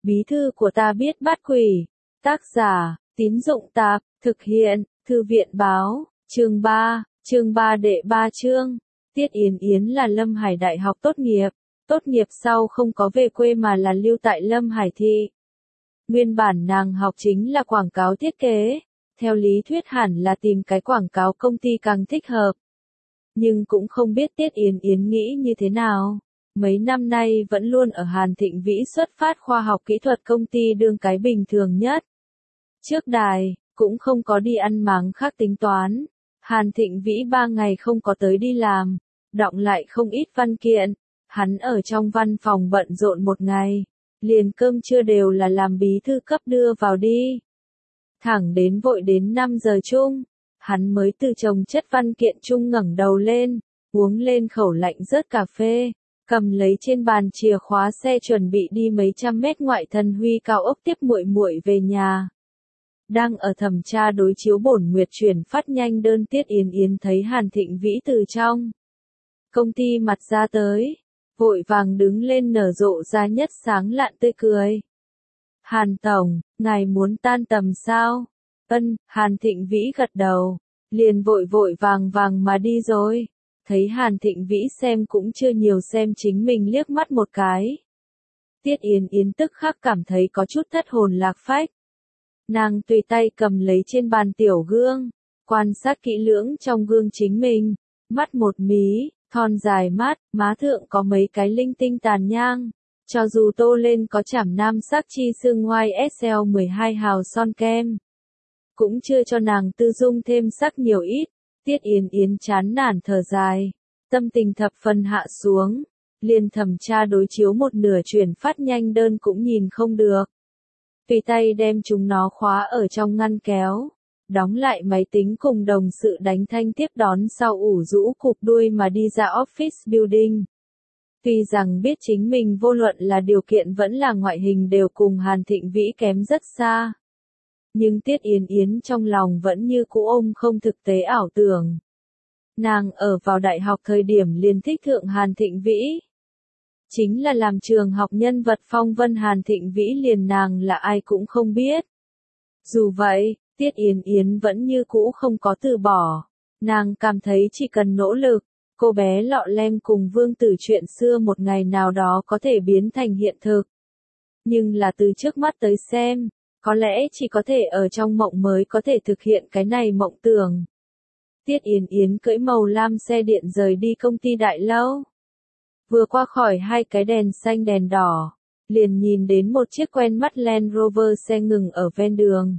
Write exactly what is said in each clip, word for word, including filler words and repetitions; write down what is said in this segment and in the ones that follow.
Bí thư của ta biết bắt quỷ. Tác giả, Tín Dụng Tạp, thực hiện, Thư viện Báo, chương ba, chương ba đệ ba chương. Tiết Yến Yến là Lâm Hải Đại học tốt nghiệp, tốt nghiệp sau không có về quê mà là lưu tại Lâm Hải thị. Nguyên bản nàng học chính là quảng cáo thiết kế, theo lý thuyết hẳn là tìm cái quảng cáo công ty càng thích hợp. Nhưng cũng không biết Tiết Yến Yến nghĩ như thế nào. Mấy năm nay vẫn luôn ở Hàn Thịnh Vĩ xuất phát khoa học kỹ thuật công ty đương cái bình thường nhất. Trước đài, cũng không có đi ăn máng khác tính toán. Hàn Thịnh Vĩ ba ngày không có tới đi làm, đọng lại không ít văn kiện. Hắn ở trong văn phòng bận rộn một ngày, liền cơm trưa đều là làm bí thư cấp đưa vào đi. Thẳng đến vội đến năm giờ chung, hắn mới từ chồng chất văn kiện chung ngẩng đầu lên, uống lên khẩu lạnh rớt cà phê, cầm lấy trên bàn chìa khóa xe chuẩn bị đi mấy trăm mét ngoại Thần Huy cao ốc tiếp muội muội về nhà. Đang ở thẩm tra đối chiếu bổn nguyệt chuyển phát nhanh đơn Tiết Yến Yến thấy Hàn Thịnh Vĩ từ trong công ty mặt ra tới, vội vàng đứng lên nở rộ ra nhất sáng lạn tươi cười. Hàn Tổng, ngài muốn tan tầm sao? Ân, Hàn Thịnh Vĩ gật đầu, liền vội vội vàng vàng mà đi rồi. Thấy Hàn Thịnh Vĩ xem cũng chưa nhiều xem chính mình liếc mắt một cái. Tiết Yến Yến tức khắc cảm thấy có chút thất hồn lạc phách. Nàng tùy tay cầm lấy trên bàn tiểu gương, quan sát kỹ lưỡng trong gương chính mình, mắt một mí, thon dài mắt, má thượng có mấy cái linh tinh tàn nhang. Cho dù tô lên có chảm nam sắc chi xương ngoài ét lờ mười hai hào son kem, cũng chưa cho nàng tư dung thêm sắc nhiều ít. Tiết Yến Yến chán nản thở dài, tâm tình thập phần hạ xuống, liền thẩm tra đối chiếu một nửa chuyển phát nhanh đơn cũng nhìn không được. Tùy tay đem chúng nó khóa ở trong ngăn kéo, đóng lại máy tính cùng đồng sự đánh thanh tiếp đón sau ủ rũ cụp đuôi mà đi ra office building. Tuy rằng biết chính mình vô luận là điều kiện vẫn là ngoại hình đều cùng Hàn Thịnh Vĩ kém rất xa. Nhưng Tiết Yến Yến trong lòng vẫn như cũ ôm không thực tế ảo tưởng. Nàng ở vào đại học thời điểm liền thích thượng Hàn Thịnh Vĩ. Chính là làm trường học nhân vật phong vân Hàn Thịnh Vĩ liền nàng là ai cũng không biết. Dù vậy, Tiết Yến Yến vẫn như cũ không có từ bỏ. Nàng cảm thấy chỉ cần nỗ lực, cô bé lọ lem cùng Vương Tử chuyện xưa một ngày nào đó có thể biến thành hiện thực. Nhưng là từ trước mắt tới xem, có lẽ chỉ có thể ở trong mộng mới có thể thực hiện cái này mộng tưởng. Tiết Yến Yến cưỡi màu lam xe điện rời đi công ty đại lâu. Vừa qua khỏi hai cái đèn xanh đèn đỏ, liền nhìn đến một chiếc quen mắt Land Rover xe ngừng ở ven đường.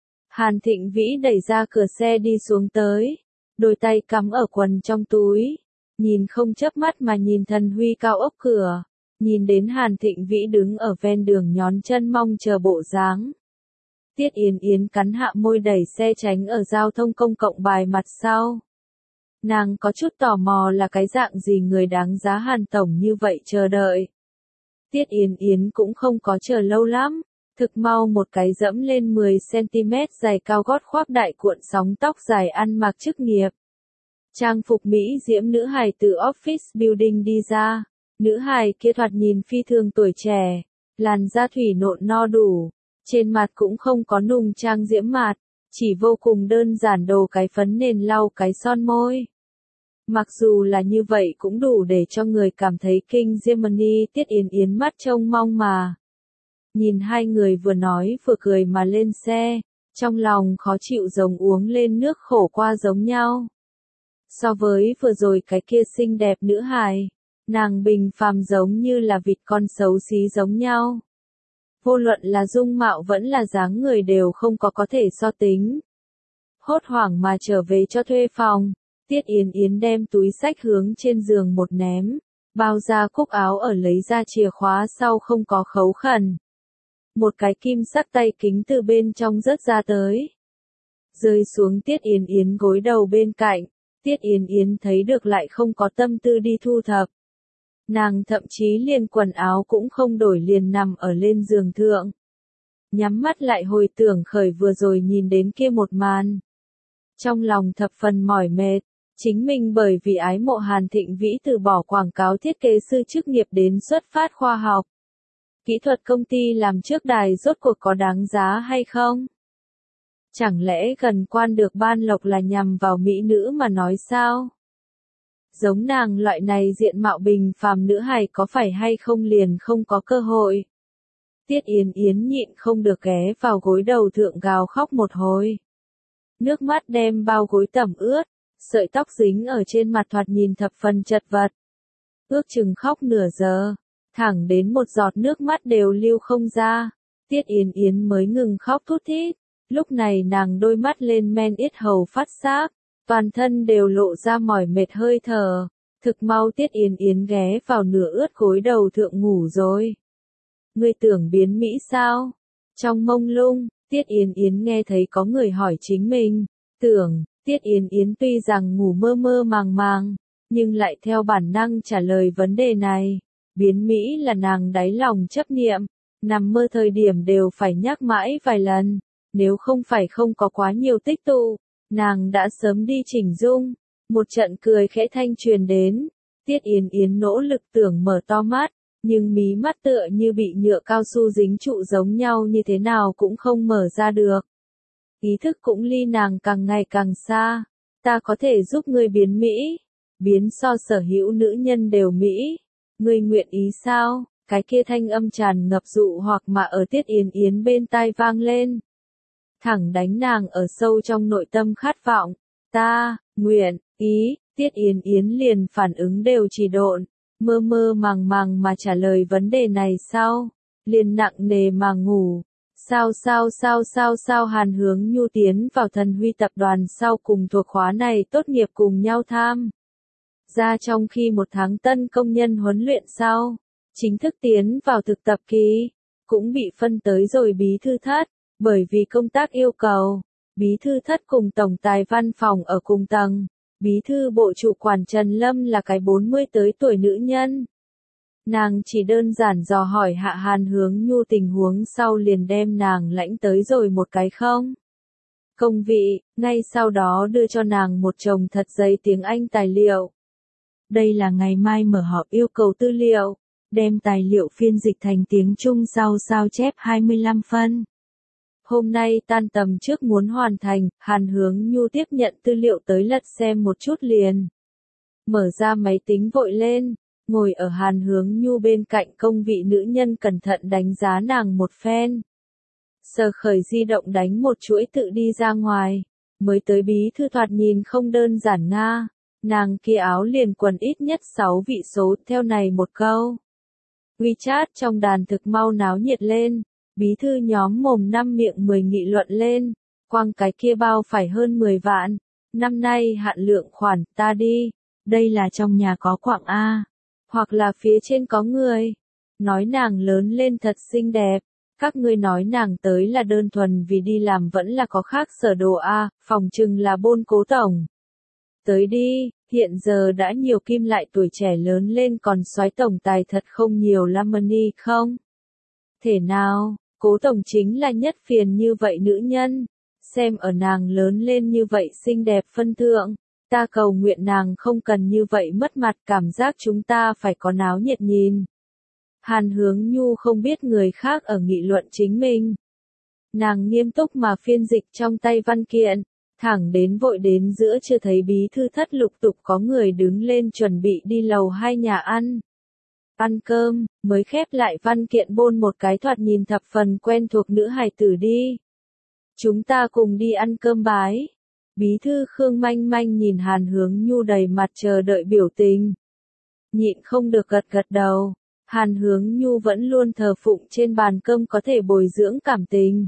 Hàn Thịnh Vĩ đẩy ra cửa xe đi xuống tới, đôi tay cắm ở quần trong túi, nhìn không chớp mắt mà nhìn Thần Huy cao ốc cửa, nhìn đến Hàn Thịnh Vĩ đứng ở ven đường nhón chân mong chờ bộ dáng. Tiết Yến Yến cắn hạ môi đẩy xe tránh ở giao thông công cộng bài mặt sau. Nàng có chút tò mò là cái dạng gì người đáng giá Hàn Tổng như vậy chờ đợi. Tiết Yến Yến cũng không có chờ lâu lắm, thực mau một cái dẫm lên mười xăng-ti-mét dài cao gót khoác đại cuộn sóng tóc dài ăn mặc chức nghiệp. Trang phục Mỹ diễm nữ hài từ office building đi ra, nữ hài kia thoạt nhìn phi thường tuổi trẻ, làn da thủy nộn no đủ, trên mặt cũng không có nùng trang diễm mạt, chỉ vô cùng đơn giản đồ cái phấn nền lau cái son môi. Mặc dù là như vậy cũng đủ để cho người cảm thấy kinh Gemini. Tiết Yến Yến mắt trông mong mà. Nhìn hai người vừa nói vừa cười mà lên xe, trong lòng khó chịu giống uống lên nước khổ qua giống nhau. So với vừa rồi cái kia xinh đẹp nữ hài, nàng bình phàm giống như là vịt con xấu xí giống nhau. Vô luận là dung mạo vẫn là dáng người đều không có có thể so tính. Hốt hoảng mà trở về cho thuê phòng, Tiết Yến Yến đem túi xách hướng trên giường một ném, bao ra cúc áo ở lấy ra chìa khóa sau không có khấu khẩn. Một cái kim sắc tay kính từ bên trong rớt ra tới, rơi xuống Tiết Yến Yến gối đầu bên cạnh. Tiết Yến Yến thấy được lại không có tâm tư đi thu thập. Nàng thậm chí liền quần áo cũng không đổi liền nằm ở lên giường thượng. Nhắm mắt lại hồi tưởng khởi vừa rồi nhìn đến kia một màn. Trong lòng thập phần mỏi mệt, chính mình bởi vì ái mộ Hàn Thịnh Vĩ từ bỏ quảng cáo thiết kế sư chức nghiệp đến xuất phát khoa học. Kỹ thuật công ty làm trước đài rốt cuộc có đáng giá hay không? Chẳng lẽ gần quan được ban lộc là nhằm vào mỹ nữ mà nói sao? Giống nàng loại này diện mạo bình phàm nữ hài có phải hay không liền không có cơ hội. Tiết Yến Yến nhịn không được ghé vào gối đầu thượng gào khóc một hồi. Nước mắt đem bao gối tẩm ướt, sợi tóc dính ở trên mặt thoạt nhìn thập phần chật vật. Ước chừng khóc nửa giờ, thẳng đến một giọt nước mắt đều lưu không ra. Tiết Yến Yến mới ngừng khóc thút thít. Lúc này nàng đôi mắt lên men yết hầu phát xác, toàn thân đều lộ ra mỏi mệt hơi thở. Thực mau Tiết Yến Yến ghé vào nửa ướt gối đầu thượng ngủ rồi. Ngươi tưởng biến Mỹ sao? Trong mông lung, Tiết Yến Yến nghe thấy có người hỏi chính mình. Tưởng, Tiết Yến Yến tuy rằng ngủ mơ mơ màng màng, nhưng lại theo bản năng trả lời vấn đề này. Biến Mỹ là nàng đáy lòng chấp niệm, nằm mơ thời điểm đều phải nhắc mãi vài lần. Nếu không phải không có quá nhiều tích tụ, nàng đã sớm đi chỉnh dung. Một trận cười khẽ thanh truyền đến. Tiết Yến Yến nỗ lực tưởng mở to mắt, nhưng mí mắt tựa như bị nhựa cao su dính trụ giống nhau như thế nào cũng không mở ra được. Ý thức cũng ly nàng càng ngày càng xa. Ta có thể giúp ngươi biến Mỹ, biến so sở hữu nữ nhân đều Mỹ. Ngươi nguyện ý sao? Cái kia thanh âm tràn ngập dụ hoặc mà ở Tiết Yến Yến bên tai vang lên. Thẳng đánh nàng ở sâu trong nội tâm khát vọng. Ta, nguyện, ý, Tiết Yến Yến liền phản ứng đều chỉ độn, mơ mơ màng màng mà trả lời vấn đề này sau, liền nặng nề mà ngủ. Sao sao sao sao sao Hàn Hướng Nhu tiến vào Thần Huy tập đoàn sau cùng thuộc khóa này tốt nghiệp cùng nhau tham. Ra trong khi một tháng tân công nhân huấn luyện sau, chính thức tiến vào thực tập kỳ, cũng bị phân tới rồi bí thư thất. Bởi vì công tác yêu cầu, bí thư thất cùng tổng tài văn phòng ở cùng tầng, bí thư bộ chủ quản Trần Lâm là cái bốn mươi tới tuổi nữ nhân. Nàng chỉ đơn giản dò hỏi hạ Hàn Hướng Nhu tình huống sau liền đem nàng lãnh tới rồi một cái không. Công vị, ngay sau đó đưa cho nàng một chồng thật dày tiếng Anh tài liệu. Đây là ngày mai mở họp yêu cầu tư liệu, đem tài liệu phiên dịch thành tiếng Trung sau sao chép hai mươi lăm phân. Hôm nay tan tầm trước muốn hoàn thành, Hàn Hướng Nhu tiếp nhận tư liệu tới lật xem một chút liền. Mở ra máy tính vội lên, ngồi ở Hàn Hướng Nhu bên cạnh công vị nữ nhân cẩn thận đánh giá nàng một phen. Sờ khởi di động đánh một chuỗi tự đi ra ngoài, mới tới bí thư thoạt nhìn không đơn giản nga, nàng kia áo liền quần ít nhất sáu vị số theo này một câu. WeChat trong đàn thực mau náo nhiệt lên. Bí thư nhóm mồm năm miệng mười nghị luận lên, quang cái kia bao phải hơn mười vạn, năm nay hạn lượng khoản, ta đi, đây là trong nhà có quạng A, hoặc là phía trên có người, nói nàng lớn lên thật xinh đẹp, các ngươi nói nàng tới là đơn thuần vì đi làm vẫn là có khác sở đồ A, phòng chừng là bôn cố tổng. Tới đi, hiện giờ đã nhiều kim lại tuổi trẻ lớn lên còn soái tổng tài thật không nhiều Lamani không? Thể nào? Cố tổng chính là nhất phiền như vậy nữ nhân, xem ở nàng lớn lên như vậy xinh đẹp phân thượng, ta cầu nguyện nàng không cần như vậy mất mặt, cảm giác chúng ta phải có náo nhiệt nhìn. Hàn Hướng Nhu không biết người khác ở nghị luận chính mình. Nàng nghiêm túc mà phiên dịch trong tay văn kiện, thẳng đến vội đến giữa chưa thấy bí thư thất lục tục có người đứng lên chuẩn bị đi lầu hai nhà ăn. Ăn cơm, mới khép lại văn kiện bôn một cái thoạt nhìn thập phần quen thuộc nữ hài tử đi. Chúng ta cùng đi ăn cơm bái. Bí thư Khương manh manh nhìn Hàn Hướng Nhu đầy mặt chờ đợi biểu tình. Nhịn không được gật gật đầu. Hàn Hướng Nhu vẫn luôn thờ phụng trên bàn cơm có thể bồi dưỡng cảm tình.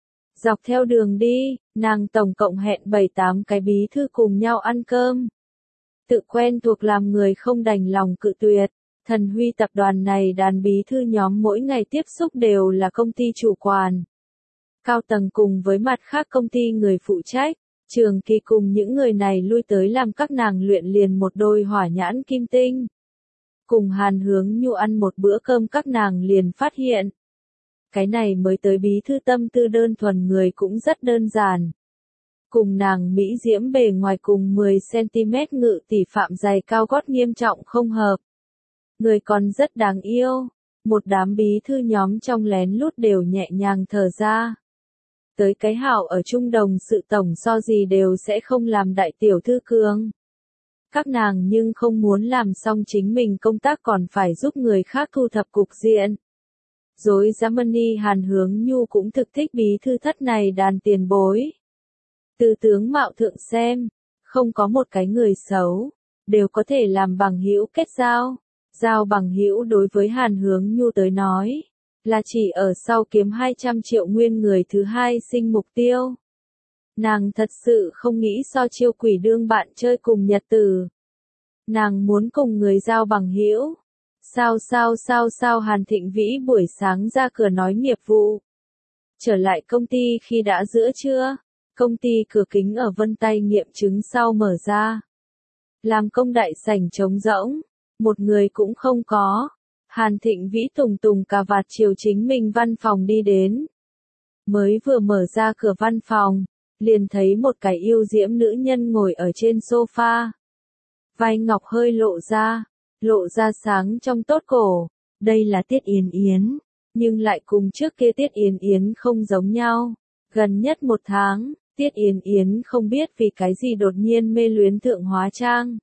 Dọc theo đường đi, nàng tổng cộng hẹn bảy tám cái bí thư cùng nhau ăn cơm. Tự quen thuộc làm người không đành lòng cự tuyệt. Thần Huy tập đoàn này đàn bí thư nhóm mỗi ngày tiếp xúc đều là công ty chủ quản. Cao tầng cùng với mặt khác công ty người phụ trách, trường kỳ cùng những người này lui tới làm các nàng luyện liền một đôi hỏa nhãn kim tinh. Cùng Hàn Hướng Nhu ăn một bữa cơm các nàng liền phát hiện. Cái này mới tới bí thư tâm tư đơn thuần người cũng rất đơn giản. Cùng nàng Mỹ diễm bề ngoài cùng mười xăng ti mét ngự tỷ phạm giày cao gót nghiêm trọng không hợp. Người còn rất đáng yêu, Một đám bí thư nhóm trong lén lút đều nhẹ nhàng thở ra. Tới cái hảo ở Trung Đồng sự tổng so gì đều sẽ không làm đại tiểu thư cường. Các nàng nhưng không muốn làm xong chính mình công tác còn phải giúp người khác thu thập cục diện. Dối Germany Hàn Hướng Nhu cũng thực thích bí thư thất này đàn tiền bối. Từ tướng mạo thượng xem, không có một cái người xấu, đều có thể làm bằng hữu kết giao. Giao bằng hữu đối với Hàn Hướng Nhu tới nói, là chỉ ở sau kiếm hai trăm triệu nguyên người thứ hai sinh mục tiêu. Nàng thật sự không nghĩ so chiêu quỷ đương bạn chơi cùng nhật tử. Nàng muốn cùng người giao bằng hữu. Sao sao sao sao Hàn Thịnh Vĩ buổi sáng ra cửa nói nghiệp vụ. Trở lại công ty khi đã giữa trưa, công ty cửa kính ở Vân Tay nghiệm chứng sau mở ra. Làm công đại sảnh trống rỗng, một người cũng không có. Hàn Thịnh Vĩ tùng tùng cà vạt chiều chính mình văn phòng đi đến. Mới vừa mở ra cửa văn phòng, liền thấy một cái yêu diễm nữ nhân ngồi ở trên sofa. Vai ngọc hơi lộ ra, lộ ra sáng trong tốt cổ. Đây là Tiết Yến Yến, nhưng lại cùng trước kia Tiết Yến Yến không giống nhau. Gần nhất một tháng, Tiết Yến Yến không biết vì cái gì đột nhiên mê luyến thượng hóa trang.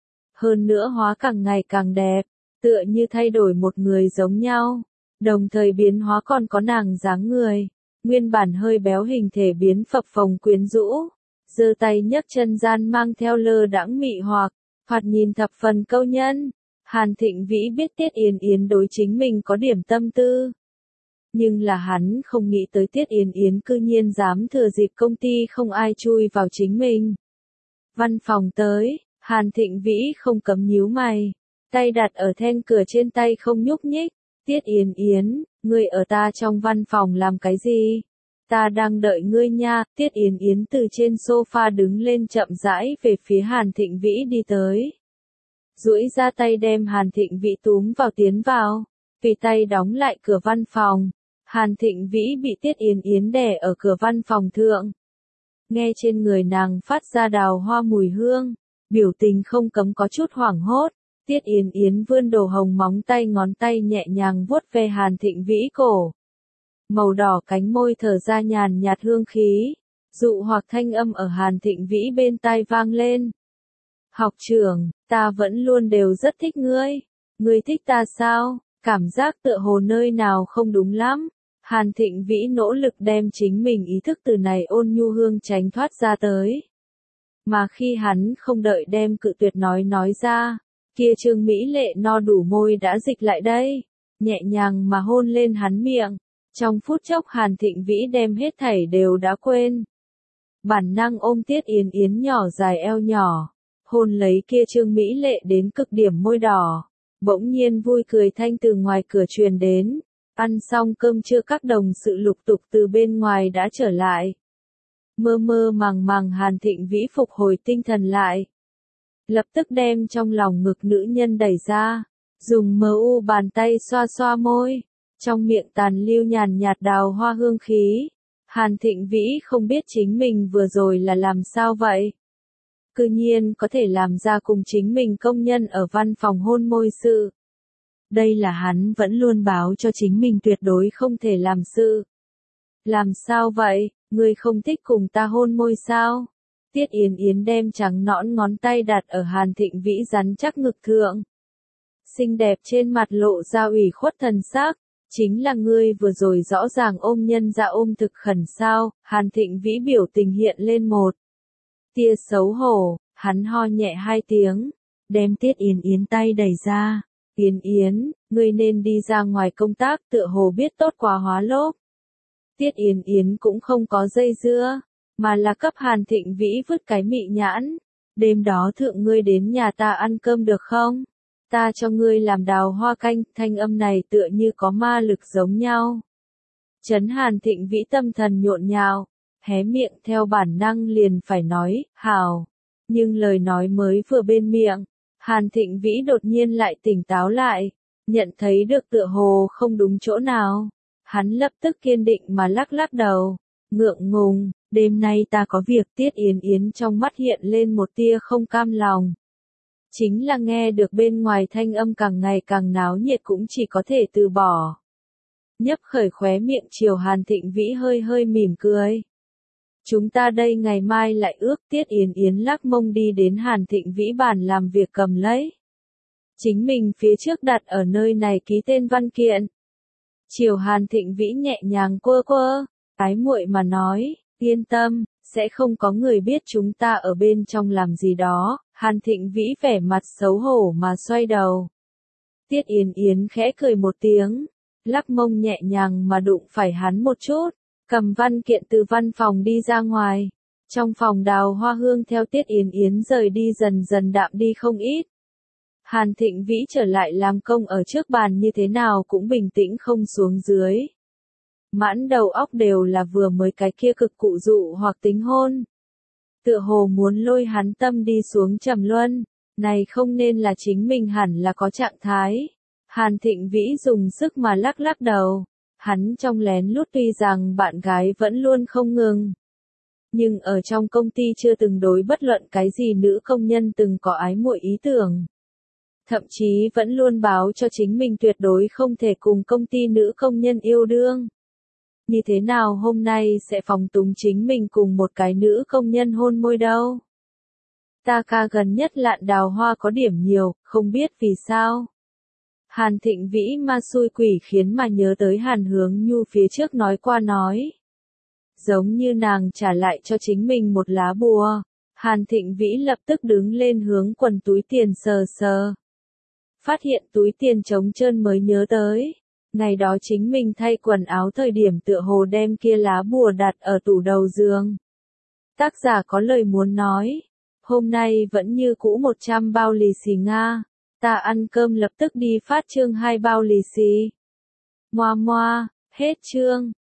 Hơn nữa hóa càng ngày càng đẹp, tựa như thay đổi một người giống nhau. Đồng thời biến hóa còn có nàng dáng người. Nguyên bản hơi béo hình thể biến phập phồng quyến rũ. Giơ tay nhấc chân gian mang theo lơ đãng mị hoặc, thoạt nhìn thập phần câu nhân. Hàn Thịnh Vĩ biết Tiết Yến Yến đối chính mình có điểm tâm tư. Nhưng là hắn không nghĩ tới Tiết Yến Yến cư nhiên dám thừa dịp công ty không ai chui vào chính mình. Văn phòng tới, Hàn Thịnh Vĩ không cấm nhíu mày, tay đặt ở then cửa trên tay không nhúc nhích. Tiết Yến Yến, ngươi ở ta trong văn phòng làm cái gì? Ta đang đợi ngươi nha. Tiết Yến Yến từ trên sofa đứng lên chậm rãi về phía Hàn Thịnh Vĩ đi tới. Duỗi ra tay đem Hàn Thịnh Vĩ túm vào tiến vào, tùy tay đóng lại cửa văn phòng. Hàn Thịnh Vĩ bị Tiết Yến Yến đè ở cửa văn phòng thượng. Nghe trên người nàng phát ra đào hoa mùi hương, biểu tình không cấm có chút hoảng hốt. Tiết Yến Yến vươn đồ hồng móng tay ngón tay nhẹ nhàng vuốt ve Hàn Thịnh Vĩ cổ. Màu đỏ cánh môi thở ra nhàn nhạt hương khí, dụ hoặc thanh âm ở Hàn Thịnh Vĩ bên tai vang lên. Học trưởng, ta vẫn luôn đều rất thích ngươi. Ngươi thích ta sao? Cảm giác tựa hồ nơi nào không đúng lắm. Hàn Thịnh Vĩ nỗ lực đem chính mình ý thức từ này ôn nhu hương tránh thoát ra tới. Mà khi hắn không đợi đem cự tuyệt nói nói ra, kia Trương Mỹ Lệ no đủ môi đã dịch lại đây, nhẹ nhàng mà hôn lên hắn miệng. Trong phút chốc Hàn Thịnh Vĩ đem hết thảy đều đã quên. Bản năng ôm Tiết Yến Yến nhỏ dài eo nhỏ, hôn lấy kia Trương Mỹ Lệ đến cực điểm môi đỏ. Bỗng nhiên vui cười thanh từ ngoài cửa truyền đến. Ăn xong cơm trưa các đồng sự lục tục từ bên ngoài đã trở lại. Mơ mơ màng màng Hàn Thịnh Vĩ phục hồi tinh thần lại. Lập tức đem trong lòng ngực nữ nhân đẩy ra, dùng mờ u bàn tay xoa xoa môi, trong miệng tàn lưu nhàn nhạt đào hoa hương khí. Hàn Thịnh Vĩ không biết chính mình vừa rồi là làm sao vậy. Cư nhiên có thể làm ra cùng chính mình công nhân ở văn phòng hôn môi sự. Đây là hắn vẫn luôn báo cho chính mình tuyệt đối không thể làm sự. Làm sao vậy, ngươi không thích cùng ta hôn môi sao? Tiết Yến Yến đem trắng nõn ngón tay đặt ở Hàn Thịnh Vĩ rắn chắc ngực thượng. Xinh đẹp trên mặt lộ ra ủy khuất thần sắc, chính là ngươi vừa rồi rõ ràng ôm nhân ra ôm thực khẩn sao? Hàn Thịnh Vĩ biểu tình hiện lên một tia xấu hổ, hắn ho nhẹ hai tiếng, đem Tiết Yến Yến tay đẩy ra. Yến Yến, ngươi nên đi ra ngoài công tác, tựa hồ biết tốt quá hóa lốp. Tiết Yến Yến cũng không có dây dưa, mà là cấp Hàn Thịnh Vĩ vứt cái mị nhãn. Đêm đó thượng ngươi đến nhà ta ăn cơm được không? Ta cho ngươi làm đào hoa canh. Thanh âm này tựa như có ma lực giống nhau. Chấn Hàn Thịnh Vĩ tâm thần nhộn nhạo, hé miệng theo bản năng liền phải nói, hào. Nhưng lời nói mới vừa bên miệng, Hàn Thịnh Vĩ đột nhiên lại tỉnh táo lại, nhận thấy được tựa hồ không đúng chỗ nào. Hắn lập tức kiên định mà lắc lắc đầu, ngượng ngùng, đêm nay ta có việc. Tiết Yến Yến trong mắt hiện lên một tia không cam lòng. Chính là nghe được bên ngoài thanh âm càng ngày càng náo nhiệt cũng chỉ có thể từ bỏ. Nhấp khởi khóe miệng chiều Hàn Thịnh Vĩ hơi hơi mỉm cười. Chúng ta đây ngày mai lại ước. Tiết Yến Yến lắc mông đi đến Hàn Thịnh Vĩ bàn làm việc cầm lấy. Chính mình phía trước đặt ở nơi này ký tên văn kiện. Chiều Hàn Thịnh Vĩ nhẹ nhàng quơ quơ, ái muội mà nói, yên tâm, sẽ không có người biết chúng ta ở bên trong làm gì đó. Hàn Thịnh Vĩ vẻ mặt xấu hổ mà xoay đầu. Tiết Yến Yến khẽ cười một tiếng, lắc mông nhẹ nhàng mà đụng phải hắn một chút, cầm văn kiện từ văn phòng đi ra ngoài. Trong phòng Đào Hoa Hương theo Tiết Yến Yến rời đi dần dần đạm đi không ít. Hàn Thịnh Vĩ trở lại làm công ở trước bàn như thế nào cũng bình tĩnh không xuống dưới. Mãn đầu óc đều là vừa mới cái kia cực cụ dụ hoặc tính hôn. Tựa hồ muốn lôi hắn tâm đi xuống trầm luân, này không nên là chính mình hẳn là có trạng thái. Hàn Thịnh Vĩ dùng sức mà lắc lắc đầu, hắn trong lén lút tuy rằng bạn gái vẫn luôn không ngừng. Nhưng ở trong công ty chưa từng đối bất luận cái gì nữ công nhân từng có ái muội ý tưởng. Thậm chí vẫn luôn báo cho chính mình tuyệt đối không thể cùng công ty nữ công nhân yêu đương. Như thế nào hôm nay sẽ phóng túng chính mình cùng một cái nữ công nhân hôn môi đâu? Ta ca gần nhất Lạn Đào Hoa có điểm nhiều, không biết vì sao. Hàn Thịnh Vĩ ma xui quỷ khiến mà nhớ tới Hàn Hướng Nhu phía trước nói qua nói. Giống như nàng trả lại cho chính mình một lá bùa. Hàn Thịnh Vĩ lập tức đứng lên hướng quần túi tiền sờ sờ. Phát hiện túi tiền trống trơn mới nhớ tới. Ngày đó chính mình thay quần áo thời điểm tựa hồ đem kia lá bùa đặt ở tủ đầu giường. Tác giả có lời muốn nói. Hôm nay vẫn như cũ một trăm bao lì xì Nga. Ta ăn cơm lập tức đi phát chương hai bao lì xì. Moa moa, hết chương.